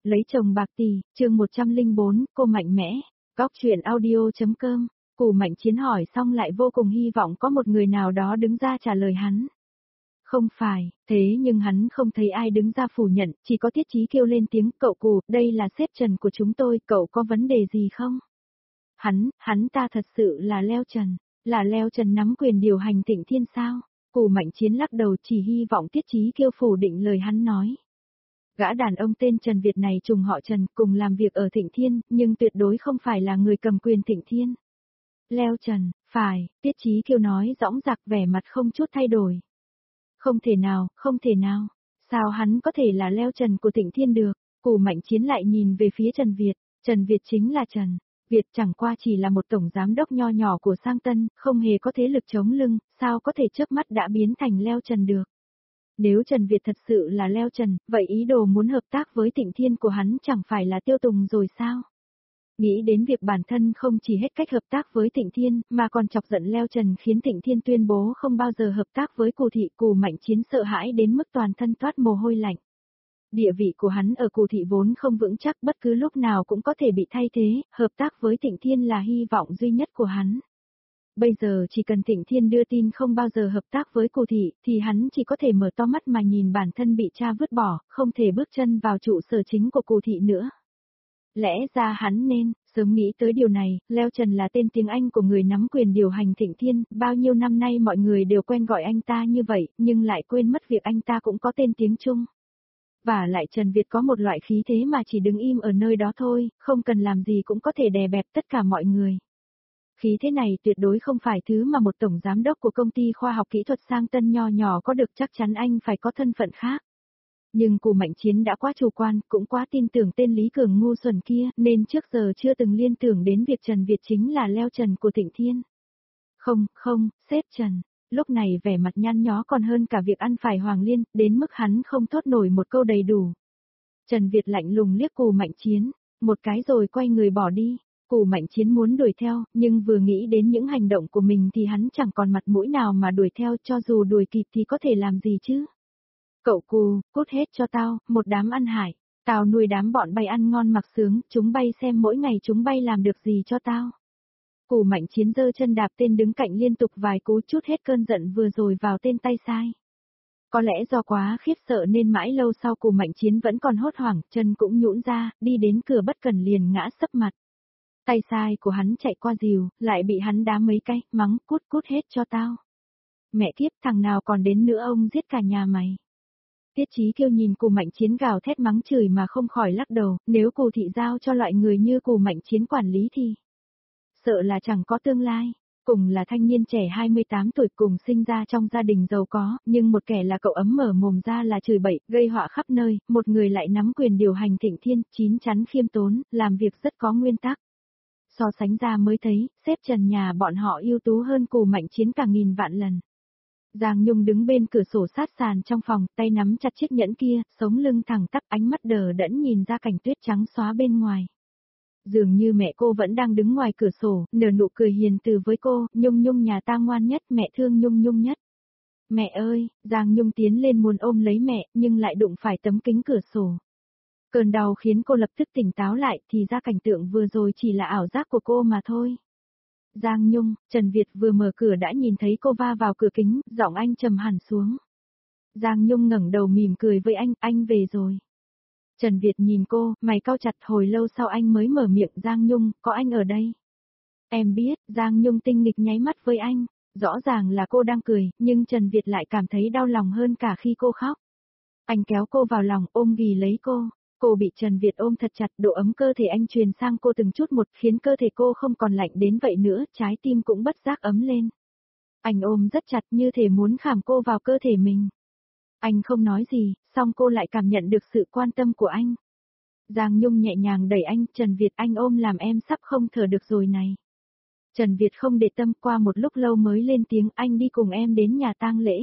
Lấy chồng bạc tỷ, chương 104, cô mạnh mẽ. Góc truyện audio.com. Cù Mạnh Chiến hỏi xong lại vô cùng hy vọng có một người nào đó đứng ra trả lời hắn. Không phải, thế nhưng hắn không thấy ai đứng ra phủ nhận, chỉ có Tiết Chí kêu lên tiếng, cậu Cù, đây là sếp Trần của chúng tôi, cậu có vấn đề gì không? Hắn ta thật sự là Leo Trần, là Leo Trần nắm quyền điều hành Thịnh Thiên sao? Cù Mạnh Chiến lắc đầu, chỉ hy vọng Tiết Chí kêu phủ định lời hắn nói. Gã đàn ông tên Trần Việt này trùng họ Trần, cùng làm việc ở Thịnh Thiên, nhưng tuyệt đối không phải là người cầm quyền Thịnh Thiên. Leo Trần, phải, Tiết Chí Kiêu nói dõng dạc, vẻ mặt không chút thay đổi. Không thể nào, không thể nào, sao hắn có thể là Leo Trần của Thịnh Thiên được? Cù Mạnh Chiến lại nhìn về phía Trần Việt chính là Trần Việt, chẳng qua chỉ là một tổng giám đốc nho nhỏ của Sang Tân, không hề có thế lực chống lưng, sao có thể chớp mắt đã biến thành Leo Trần được? Nếu Trần Việt thật sự là Leo Trần, vậy ý đồ muốn hợp tác với Thịnh Thiên của hắn chẳng phải là tiêu tùng rồi sao? Nghĩ đến việc bản thân không chỉ hết cách hợp tác với Thịnh Thiên, mà còn chọc giận Leo Trần khiến Thịnh Thiên tuyên bố không bao giờ hợp tác với Cù Thị. Cù Mạnh Chiến sợ hãi đến mức toàn thân toát mồ hôi lạnh. Địa vị của hắn ở Cù Thị vốn không vững chắc, bất cứ lúc nào cũng có thể bị thay thế, hợp tác với Thịnh Thiên là hy vọng duy nhất của hắn. Bây giờ chỉ cần Thịnh Thiên đưa tin không bao giờ hợp tác với Cù Thị, thì hắn chỉ có thể mở to mắt mà nhìn bản thân bị cha vứt bỏ, không thể bước chân vào trụ sở chính của Cù Thị nữa. Lẽ ra hắn nên, sớm nghĩ tới điều này, Leo Trần là tên tiếng Anh của người nắm quyền điều hành Thịnh Thiên, bao nhiêu năm nay mọi người đều quen gọi anh ta như vậy, nhưng lại quên mất việc anh ta cũng có tên tiếng Trung. Và lại Trần Việt có một loại khí thế mà chỉ đứng im ở nơi đó thôi, không cần làm gì cũng có thể đè bẹp tất cả mọi người. Khí thế này tuyệt đối không phải thứ mà một tổng giám đốc của công ty khoa học kỹ thuật Sang Tân nho nhỏ có được, chắc chắn anh phải có thân phận khác. Nhưng Cù Mạnh Chiến đã quá chủ quan, cũng quá tin tưởng tên Lý Cường ngu xuẩn kia, nên trước giờ chưa từng liên tưởng đến việc Trần Việt chính là Leo Trần của Thịnh Thiên. Không, sếp Trần. Lúc này vẻ mặt nhăn nhó còn hơn cả việc ăn phải Hoàng Liên, đến mức hắn không thốt nổi một câu đầy đủ. Trần Việt lạnh lùng liếc Cù Mạnh Chiến, một cái rồi quay người bỏ đi. Cù Mạnh Chiến muốn đuổi theo, nhưng vừa nghĩ đến những hành động của mình thì hắn chẳng còn mặt mũi nào mà đuổi theo, cho dù đuổi kịp thì có thể làm gì chứ. Cậu Cù, cút hết cho tao, một đám ăn hại. Tao nuôi đám bọn bay ăn ngon mặc sướng, chúng bay xem mỗi ngày chúng bay làm được gì cho tao. Cù Mạnh Chiến giơ chân đạp tên đứng cạnh liên tục vài cú, chút hết cơn giận vừa rồi vào tên tay sai. Có lẽ do quá khiếp sợ nên mãi lâu sau Cù Mạnh Chiến vẫn còn hốt hoảng, chân cũng nhũn ra, đi đến cửa bất cần liền ngã sấp mặt. Tay sai của hắn chạy qua dìu, lại bị hắn đá mấy cái, mắng, cút hết cho tao. Mẹ kiếp, thằng nào còn đến nữa, ông giết cả nhà mày. Tiết Chí Kiêu nhìn Cù Mạnh Chiến gào thét mắng chửi mà không khỏi lắc đầu, nếu Cù Thị giao cho loại người như Cù Mạnh Chiến quản lý thì sợ là chẳng có tương lai. Cùng là thanh niên trẻ 28 tuổi, cùng sinh ra trong gia đình giàu có, nhưng một kẻ là cậu ấm mở mồm ra là chửi bậy, gây họa khắp nơi, một người lại nắm quyền điều hành Thịnh Thiên, chín chắn khiêm tốn, làm việc rất có nguyên tắc. So sánh ra mới thấy, sếp Trần nhà bọn họ ưu tú hơn Cù Mạnh Chiến cả nghìn vạn lần. Giang Nhung đứng bên cửa sổ sát sàn trong phòng, tay nắm chặt chiếc nhẫn kia, sống lưng thẳng tắp, ánh mắt đờ đẫn nhìn ra cảnh tuyết trắng xóa bên ngoài. Dường như mẹ cô vẫn đang đứng ngoài cửa sổ, nở nụ cười hiền từ với cô, Nhung Nhung nhà ta ngoan nhất, mẹ thương Nhung Nhung nhất. Mẹ ơi, Giang Nhung tiến lên muốn ôm lấy mẹ, nhưng lại đụng phải tấm kính cửa sổ. Cơn đau khiến cô lập tức tỉnh táo lại, thì ra cảnh tượng vừa rồi chỉ là ảo giác của cô mà thôi. Giang Nhung, Trần Việt vừa mở cửa đã nhìn thấy cô va vào cửa kính, giọng anh trầm hẳn xuống. Giang Nhung ngẩng đầu mỉm cười với anh về rồi. Trần Việt nhìn cô, mày cau chặt, hồi lâu sau anh mới mở miệng, Giang Nhung, có anh ở đây. Em biết, Giang Nhung tinh nghịch nháy mắt với anh, rõ ràng là cô đang cười, nhưng Trần Việt lại cảm thấy đau lòng hơn cả khi cô khóc. Anh kéo cô vào lòng, ôm ghì lấy cô. Cô bị Trần Việt ôm thật chặt, độ ấm cơ thể anh truyền sang cô từng chút một, khiến cơ thể cô không còn lạnh đến vậy nữa, trái tim cũng bất giác ấm lên. Anh ôm rất chặt như thể muốn khảm cô vào cơ thể mình. Anh không nói gì, song cô lại cảm nhận được sự quan tâm của anh. Giang Nhung nhẹ nhàng đẩy anh, Trần Việt, anh ôm làm em sắp không thở được rồi này. Trần Việt không để tâm, qua một lúc lâu mới lên tiếng, anh đi cùng em đến nhà tang lễ.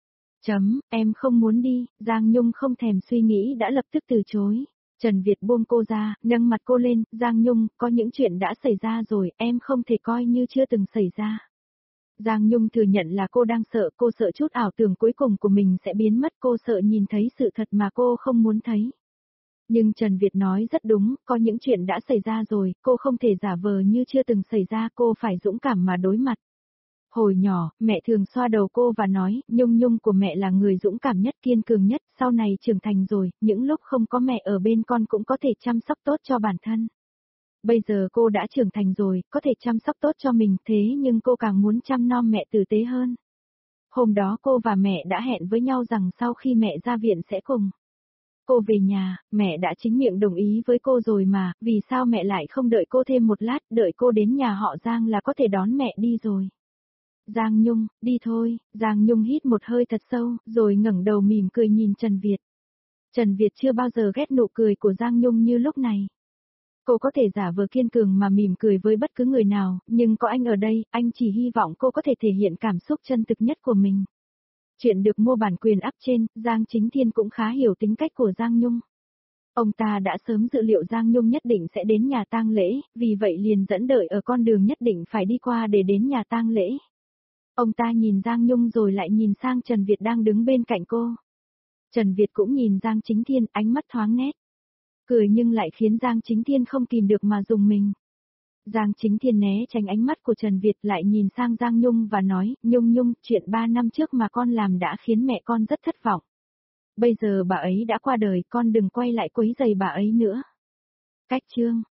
Em không muốn đi, Giang Nhung không thèm suy nghĩ đã lập tức từ chối. Trần Việt buông cô ra, nâng mặt cô lên, Giang Nhung, có những chuyện đã xảy ra rồi, em không thể coi như chưa từng xảy ra. Giang Nhung thừa nhận là cô đang sợ, cô sợ chút ảo tưởng cuối cùng của mình sẽ biến mất, cô sợ nhìn thấy sự thật mà cô không muốn thấy. Nhưng Trần Việt nói rất đúng, có những chuyện đã xảy ra rồi, cô không thể giả vờ như chưa từng xảy ra, cô phải dũng cảm mà đối mặt. Hồi nhỏ, mẹ thường xoa đầu cô và nói, Nhung Nhung của mẹ là người dũng cảm nhất, kiên cường nhất, sau này trưởng thành rồi, những lúc không có mẹ ở bên con cũng có thể chăm sóc tốt cho bản thân. Bây giờ cô đã trưởng thành rồi, có thể chăm sóc tốt cho mình, thế nhưng cô càng muốn chăm nom mẹ tử tế hơn. Hôm đó cô và mẹ đã hẹn với nhau rằng sau khi mẹ ra viện sẽ cùng. Cô về nhà, mẹ đã chính miệng đồng ý với cô rồi mà, vì sao mẹ lại không đợi cô thêm một lát, đợi cô đến nhà họ Giang là có thể đón mẹ đi rồi. Giang Nhung, đi thôi, Giang Nhung hít một hơi thật sâu, rồi ngẩng đầu mỉm cười nhìn Trần Việt. Trần Việt chưa bao giờ ghét nụ cười của Giang Nhung như lúc này. Cô có thể giả vờ kiên cường mà mỉm cười với bất cứ người nào, nhưng có anh ở đây, anh chỉ hy vọng cô có thể thể hiện cảm xúc chân thực nhất của mình. Chuyện được mua bản quyền up trên, Giang Chính Thiên cũng khá hiểu tính cách của Giang Nhung. Ông ta đã sớm dự liệu Giang Nhung nhất định sẽ đến nhà tang lễ, vì vậy liền dẫn đợi ở con đường nhất định phải đi qua để đến nhà tang lễ. Ông ta nhìn Giang Nhung rồi lại nhìn sang Trần Việt đang đứng bên cạnh cô. Trần Việt cũng nhìn Giang Chính Thiên, ánh mắt thoáng nét. Cười nhưng lại khiến Giang Chính Thiên không kìm được mà rùng mình. Giang Chính Thiên né tránh ánh mắt của Trần Việt lại nhìn sang Giang Nhung và nói, Nhung Nhung, chuyện 3 năm trước mà con làm đã khiến mẹ con rất thất vọng. Bây giờ bà ấy đã qua đời, con đừng quay lại quấy rầy bà ấy nữa. Cách chương